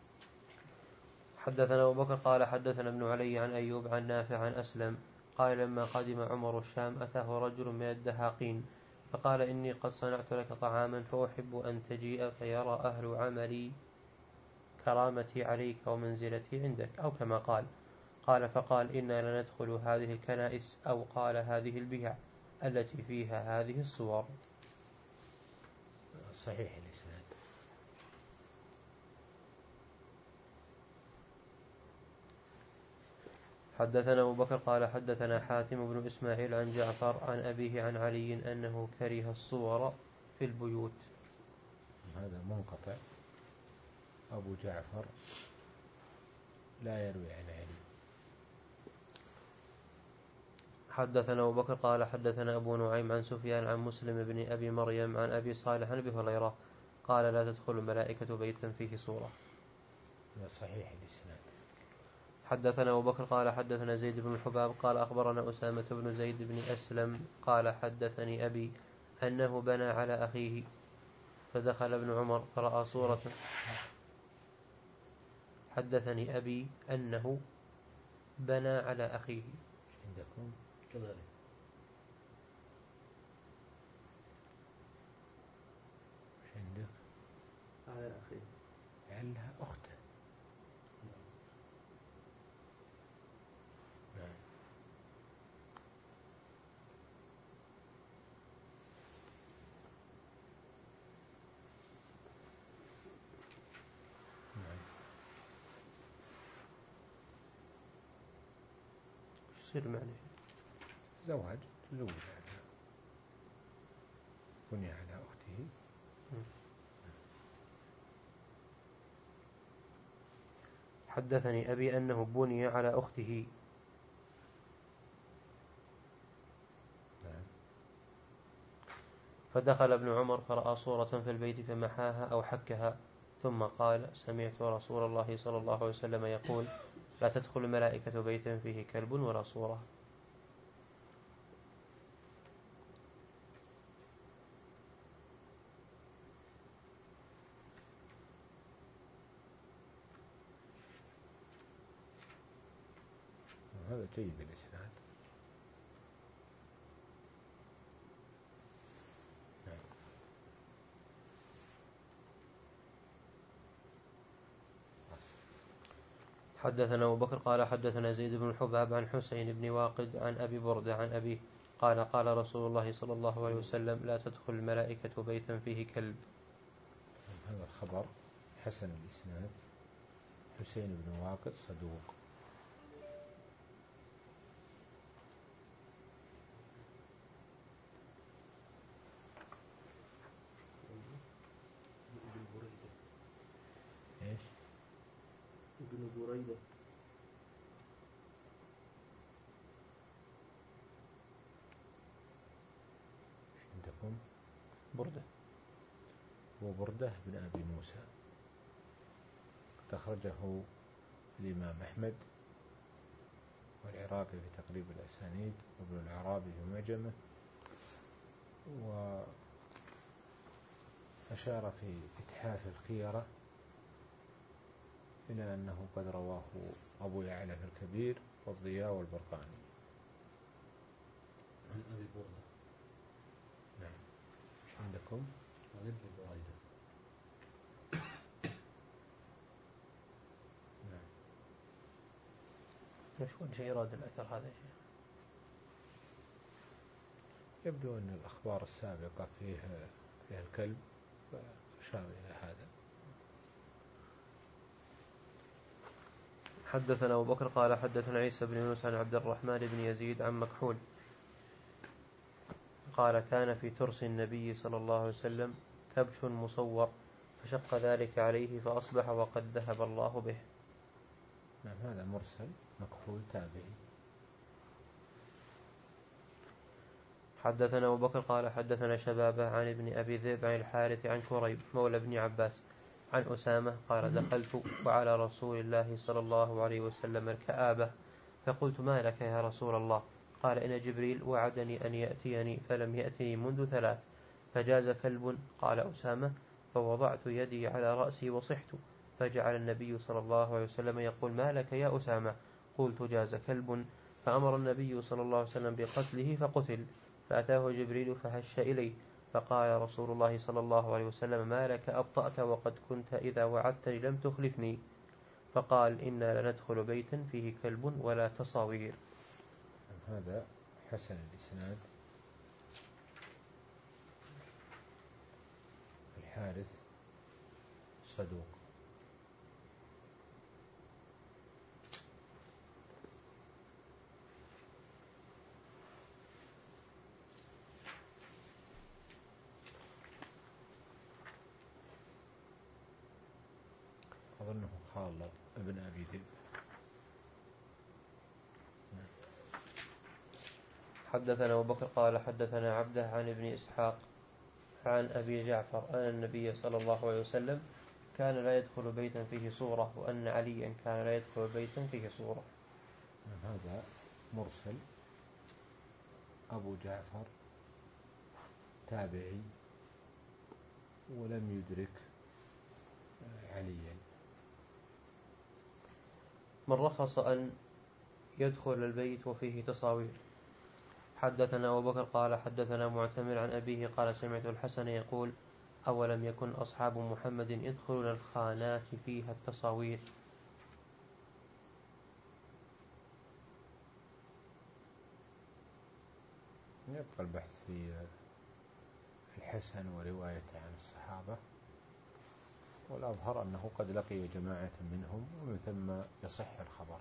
حدثنا أبو بكر قال حدثنا ابن علي عن أيوب عن نافع عن أسلم قال: لما قدم عمر الشام أتاه رجل من الدهاقين فقال: إني قد صنعت لك طعاما فأحب أن تجيء فيرى أهل عملي كرامتي عليك ومنزلتي عندك، أو كما قال. قال: فقال: إنا لندخل هذه الكنائس، أو قال هذه البيع التي فيها هذه الصور. صحيح الإسناد. حدثنا أبو بكر قال حدثنا حاتم بن إسماعيل عن جعفر عن أبيه عن علي أنه كره الصور في البيوت. هذا منقطع. أبو جعفر لا يروي عن علي. حدثنا أبو بكر قال حدثنا أبو نعيم عن سفيان عن مسلم بن أبي مريم عن أبي صالح عن أبي هريرة قال: لا تدخل الملائكة بيتا فيه صورة. صحيح الإسناد. حدثنا أبو بكر قال حدثنا زيد بن الحباب قال أخبرنا أسامة بن زيد بن أسلم قال: حدثني أبي أنه بنى على أخيه فدخل ابن عمر فرأى صورة. حدثني أبي أنه بنى على أخيه. عندكم كذلك. مش عندك؟ على أخيه. لعلها أخته. نعم. نعم. وش يصير معنى؟ زواج تزوج على بني على أخته. حدثني أبي أنه بني على أخته. نعم. فدخل ابن عمر فرأى صورة في البيت فمحاها أو حكها ثم قال: سمعت رسول الله صلى الله عليه وسلم يقول: لا تدخل الملائكة بيتا فيه كلب ولا صورة. هذا جيد الإسناد. نعم. حدثنا أبو بكر قال حدثنا زيد بن الحباب عن حسين بن واقد عن أبي بردة عن أبيه قال: قال رسول الله صلى الله عليه وسلم: لا تدخل الملائكة بيتا فيه كلب. هذا الخبر حسن الإسناد. حسين بن واقد صدوق. ابن بريدة. إيش؟ ابن بريدة. عندكم بردة. وبردة بن أبي موسى أخرجه الإمام أحمد والعراقي في تقريب الأسانيد وابن العرابي في معجمه، وأشار في إتحاف الخيرة إلى أنه قد رواه أبو يعلى في الكبير والضياء والبرقاني. عن أبي بردة. نعم. مش عندكم؟ عن ابن بريدة. نعم. ايش وجه إيراد الأثر هذا؟ يبدو أن الأخبار السابقة فيها فيها الكلب فأشار إلى هذا. حدثنا أبو بكر قال حدثنا عيسى بن يونس عن عبد الرحمن بن يزيد عن مكحول قال كان في ترس النبي صلى الله عليه وسلم كبش مصور فشق ذلك عليه فأصبح وقد ذهب الله به. نعم هذا مرسل مكحول تابعي. حدثنا أبو بكر قال حدثنا شبابة عن ابن أبي ذئب عن الحارث عن كريب مولى ابن عباس عن أسامة قال دخلت وعلى رسول الله صلى الله عليه وسلم الكآبة فقلت ما لك يا رسول الله؟ قال إن جبريل وعدني أن يأتيني فلم يأتني منذ ثلاث فجاز كلب. قال أسامة فوضعت يدي على رأسي وصحت فجعل النبي صلى الله عليه وسلم يقول ما لك يا أسامة؟ قلت جاز كلب. فأمر النبي صلى الله عليه وسلم بقتله فقتل. فأتاه جبريل فهش إليه فقال رسول الله صلى الله عليه وسلم ما لك أبطأت وقد كنت إذا وعدتني لم تخلفني؟ فقال إنا لندخل بيتا فيه كلب ولا تصاوير. هذا حسن الإسناد. الحارث صدوق. أظنه خالد ابن أبي ذئب. حدثنا أبو بكر قال حدثنا عبده عن ابن إسحاق عن أبي جعفر أن النبي صلى الله عليه وسلم كان لا يدخل بيتا فيه صورة وأن عليا كان لا يدخل بيتا فيه صورة. هذا مرسل. أبو جعفر تابعي ولم يدرك عليا. من رخص أن يدخل البيت وفيه تصاوير. حدثنا أبو بكر قال حدثنا معتمر عن أبيه قال سمعت الحسن يقول أولم يكن أصحاب محمد يدخلون الخانات فيها التصاوير. يبقى البحث في الحسن وروايته عن الصحابة، والأظهر أنه قد لقي جماعة منهم ومن ثم يصح الخبر.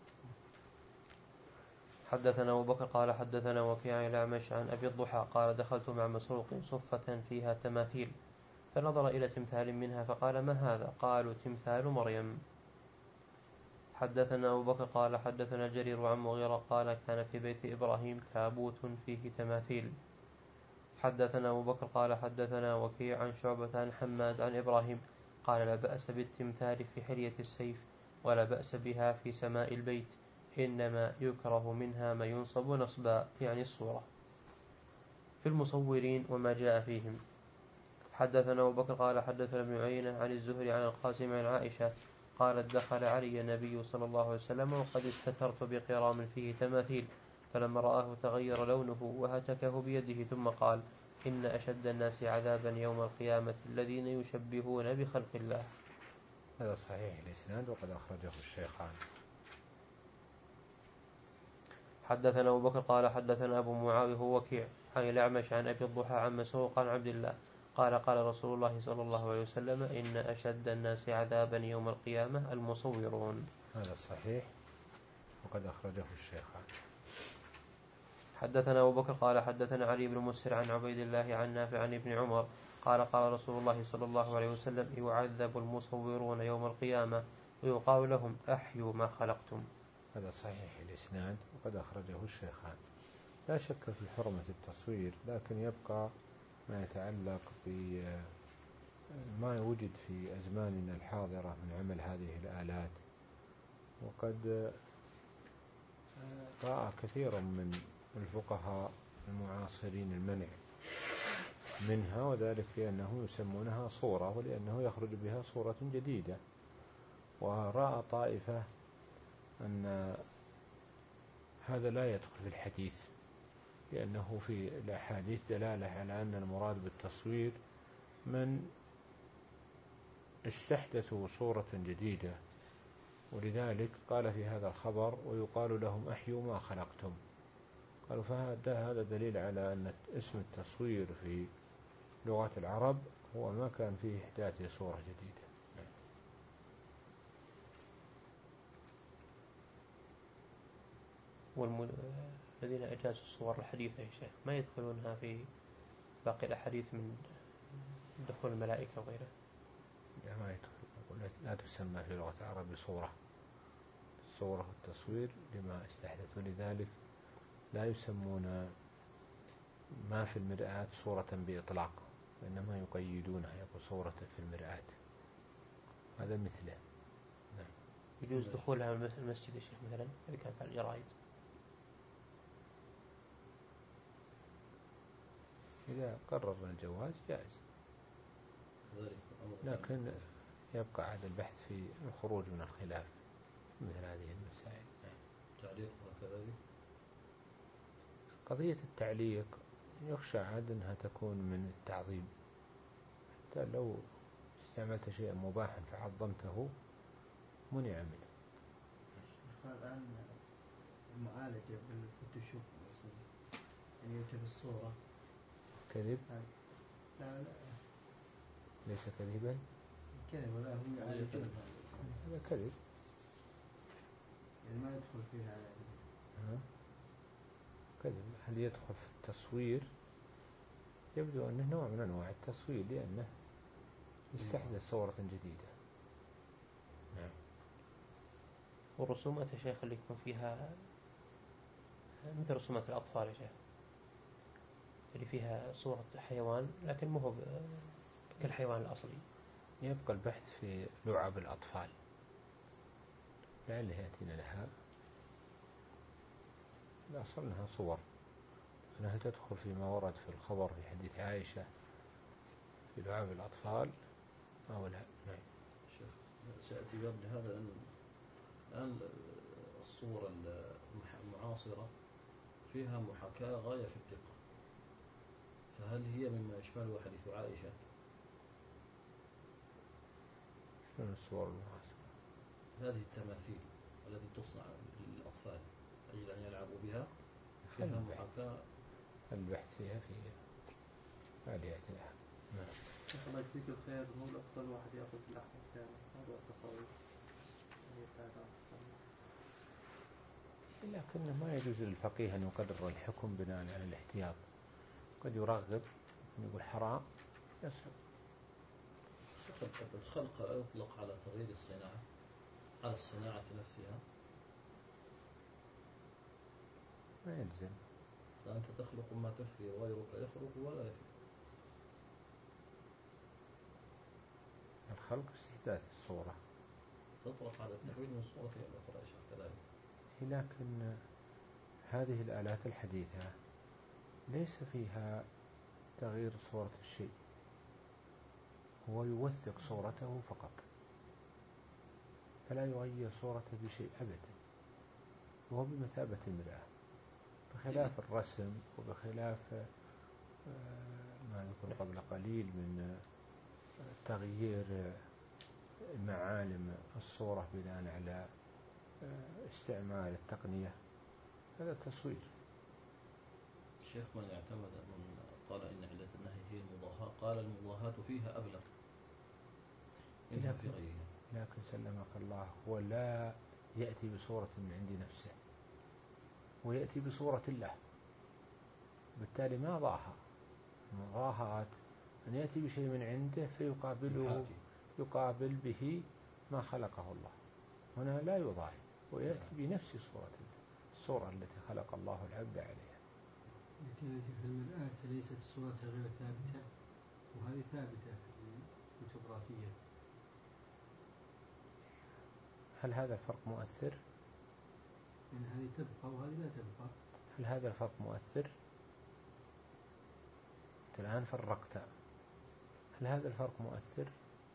حدثنا أبو بكر قال حدثنا وكيع عن الأعمش عن أبي الضحى قال دخلت مع مسروق صفة فيها تماثيل فنظر إلى تمثال منها فقال ما هذا؟ قالوا تمثال مريم. حدثنا أبو بكر قال حدثنا جرير عن مغيرة قال كان في بيت إبراهيم تابوت فيه تماثيل. حدثنا أبو بكر قال حدثنا وكيع عن شعبة عن حماد عن إبراهيم قال لا بأس بالتمثال في حلية السيف ولا بأس بها في سماء البيت إنما يكره منها ما ينصب نصبا يعني الصورة في المصورين وما جاء فيهم. حدثنا أبو بكر قال حدثنا ابن عيينة عن الزهري عن القاسم عن عائشة قالت دخل علي النبي صلى الله عليه وسلم وقد استترت بقرام فيه تماثيل فلما رآه تغير لونه وهتكه بيده ثم قال إن أشد الناس عذابا يوم القيامة الذين يشبهون بخلق الله. هذا صحيح الإسناد وقد أخرجه الشيخان. حدثنا أبو بكر قال حدثنا أبو معاوية وكيع عن الأعمش عن أبي الضحى عن مسروق عن عبد الله قال قال رسول الله صلى الله عليه وسلم إن أشد الناس عذابا يوم القيامة المصورون. هذا صحيح وقد أخرجه الشيخان. حدثنا أبو بكر قال حدثنا علي بن مسهر عن عبيد الله عن نافع عن ابن عمر قال قال رسول الله صلى الله عليه وسلم يعذب المصورون يوم القيامة ويقال لهم أحيوا ما خلقتم. هذا صحيح الإسناد وقد أخرجه الشيخان. لا شك في حرمة التصوير، لكن يبقى ما يتعلق بما وجد في أزماننا الحاضرة من عمل هذه الآلات، وقد رأى كثير من الفقهاء المعاصرين المنع منها، وذلك لأنه يسمونها صورة ولأنه يخرج بها صورة جديدة. ورأى طائفة أن هذا لا يدخل في الحديث، لأنه في الأحاديث دلالة على أن المراد بالتصوير من استحدثوا صورة جديدة، ولذلك قال في هذا الخبر ويقال لهم أحيوا ما خلقتم. قالوا فهذا هذا دليل على أن اسم التصوير في لغة العرب هو ما كان فيه إحداث صورة جديدة. الذين أجازوا الصور الحديثة يا شيخ ما يدخلونها في باقي الأحاديث من دخول الملائكة وغيره؟ لا ما يدخل، لا تسمى في لغة العرب صورة. الصورة والتصوير لما استحدث، ولذلك لا يسمون ما في المرآة صورة بإطلاق، وإنما يقيدونها، يقول صورة في المرآة، هذا مثله. نعم. يجوز دخولها المسجد يا شيخ مثلا إذا كان في الجرائد؟ إذا قرر الجواز جائز، لكن يبقى هذا البحث في الخروج من الخلاف مثل هذه المسائل. تعليقها كذلك. قضية التعليق يخشى عاد أنها تكون من التعظيم، حتى لو استعملت شيئا مباحا فعظمته منع منه. الآن المعالجة بالفوتوشوب يعني يكتب الصورة كذب؟ لا لا ليس كذبا؟ كذب، ولا هم يعالجون هذا كذب، يعني ما يدخل فيها يعني. ها؟ كذب. هل يدخل في التصوير؟ يبدو أنه نوع من أنواع التصوير، لأنه يستحدث صورة جديدة. نعم. والرسومات يا شيخ اللي يكون فيها مثل رسومات الأطفال يا شيخ، اللي فيها صورة حيوان لكن مو هو كالحيوان الأصلي، يبقى البحث في لعب الأطفال لعله يأتينا لها. الأصل أنها صور، أنها تدخل فيما ورد في الخبر في حديث عائشة في لعب الأطفال أو لا. نعم. شيخ سأتي قبل هذا أن الآن الصور المعاصرة فيها محاكاة غاية في الدقة، فهل هي مما يشملها حديث عائشة؟ شنو الصور المعاصرة؟ هذه التماثيل التي تصنع للأطفال أجل أن يلعبوا بها فيها محاكاة. البحث فيها في عاليات لها. نعم. الله يجزيك الخير، هو الأفضل واحد يأخذ الأحمر كامل هذا التصاوير هي بتاعتها، لكن ما يجوز للفقيه أن يقرر الحكم بناء على الاحتياط، قد يرغب يقول حرام يصعب. الخلق لا يطلق على تغيير الصناعة، على الصناعة نفسها ما يلزم. فأنت تخلق ما تفري وغيرك يخلق ولا يفري. الخلق استحداث الصورة، تطرق على التحويل من صورة إلى أخرى كذلك. لكن هذه الآلات الحديثة ليس فيها تغيير صورة الشيء، هو يوثق صورته فقط، فلا يغير صورته بشيء أبدا، وهو بمثابة المرآة، بخلاف الرسم وبخلاف ما ذكر قبل قليل من تغيير معالم الصورة بناء على استعمال التقنية، هذا تصوير. الشيخ من اعتمد من قال إن علة النهي هي المضاهاة، قال المضاهاة فيها أبلغ منها في غيرها. لكن سلمك الله هو لا يأتي بصورة من عند نفسه، ويأتي بصورة الله، بالتالي ما ضاها. مضاهاة أن يأتي بشيء من عنده فيقابله يقابل به ما خلقه الله، هنا لا يضاهي ويأتي بنفس صورة الصورة التي خلق الله العبد عليها. لكن في المرآة ليست الصورة غير ثابتة، وهذه ثابتة في الفوتوغرافية. هل هذا الفرق مؤثر؟ إن هذه تبقى وهذه لا تبقى. هل هذا الفرق مؤثر؟ الآن فرقت، هل هذا الفرق مؤثر؟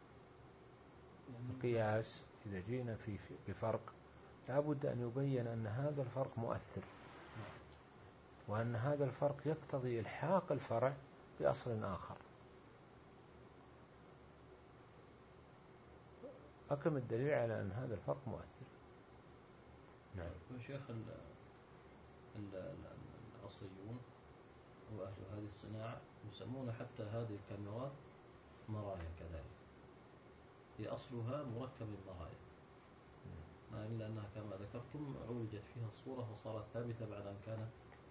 القياس إذا جينا في بفرق لابد أن يبين أن هذا الفرق مؤثر، وأن هذا الفرق يقتضي إلحاق الفرع بأصل آخر. أكم الدليل على أن هذا الفرق مؤثر؟ نعم. شيخ العصريون وأهل هذه الصناعة يسمون حتى هذه الكاميرات مرايا كذلك، هي أصلها مركب من مرايا، إلا أنها كما ذكرتم عولجت فيها الصورة وصارت ثابتة بعد أن كانت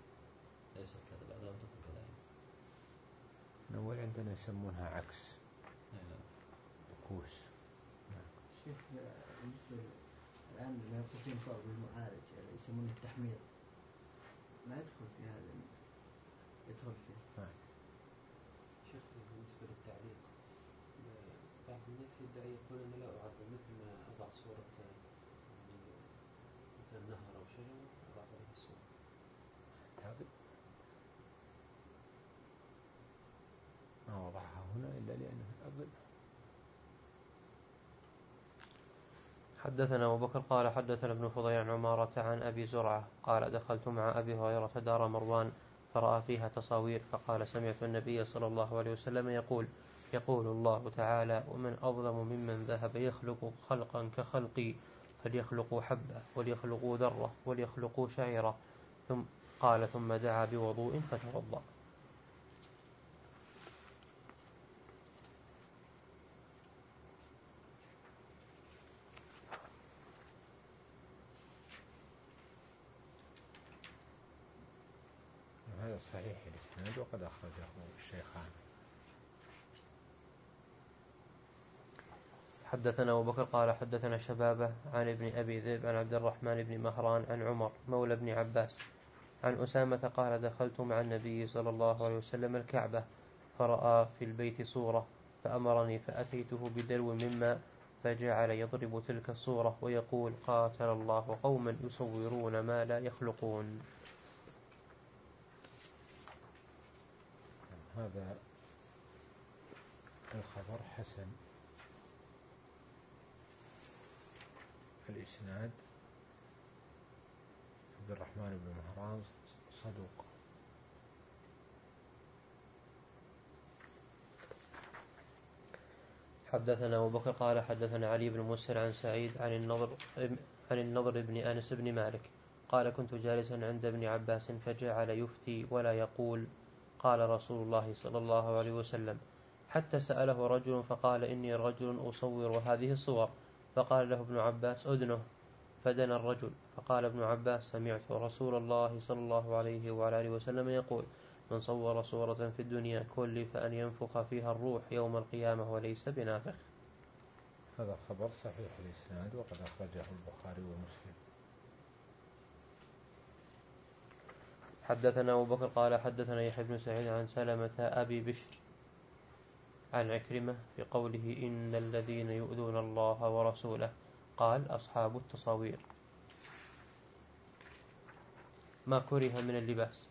ليست كذلك، لم تكن كذلك. نقول عندنا يسمونها عكس. نعم. كوس. شيخ بالنسبة الآن لما يكون في مصاب بالمعالج يسمونه التحمير، ما يدخل في هذا، يدخل فيه. آه. شيخ بالنسبة للتعليق، بعض الناس يدعي يقول أنا لا أعبر، مثل ما أضع صورة مثل نهر أو شجرة أضع عليه الصورة. هذا ما وضعها هنا إلا لأنه الأظل. حدثنا أبو بكر قال حدثنا ابن فضيل عن عمارة عن أبي زرعة قال دخلت مع أبي هريرة دار مروان فرأى فيها تصاوير فقال سمعت النبي صلى الله عليه وسلم يقول يقول الله تعالى ومن أظلم ممن ذهب يخلق خلقا كخلقي فليخلقوا حبة وليخلقوا ذرة وليخلقوا شعيرة ثم قال ثم دعا بوضوء فتوضأ. هذا صحيح الإسناد وقد أخرجه الشيخان. حدثنا أبو بكر قال حدثنا شبابة عن ابن أبي ذئب عن عبد الرحمن بن مهران عن عمر مولى بن عباس عن أسامة قال دخلت مع النبي صلى الله عليه وسلم الكعبة فرأى في البيت صورة فأمرني فأتيته بدلو مما فجعل يضرب تلك الصورة ويقول قاتل الله قوما يصورون ما لا يخلقون. هذا الخبر حسن الإسناد. عبد الرحمن بن مهران صدوق. حدثنا أبو بكر قال حدثنا علي بن مسهر عن سعيد عن النضر عن النضر بن أنس بن مالك قال كنت جالسا عند ابن عباس فجعل يفتي ولا يقول قال رسول الله صلى الله عليه وسلم حتى سأله رجل فقال إني رجل أصور هذه الصور فقال له ابن عباس أدنه فدنا الرجل فقال ابن عباس سمعت رسول الله صلى الله عليه وعلى آله وسلم يقول من صور صورة في الدنيا كلف أن ينفخ فيها الروح يوم القيامة وليس بنافخ. هذا خبر صحيح الإسناد وقد أخرجه البخاري ومسلم. حدثنا أبو بكر قال حدثنا يحيى بن سعيد عن سلمة أبي بشر عن عكرمة في قوله إن الذين يؤذون الله ورسوله قال أصحاب التصاوير. ما كره من اللباس.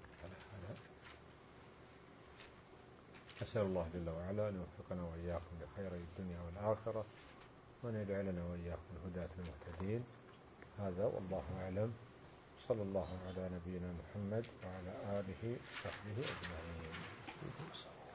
أسأل الله جل وعلا أن يوفقنا وإياكم لخير الدنيا والآخرة وأن يجعلنا وإياكم الهداة المهتدين. هذا والله أعلم. صلى الله على نبينا محمد وعلى آله وصحبه أجمعين.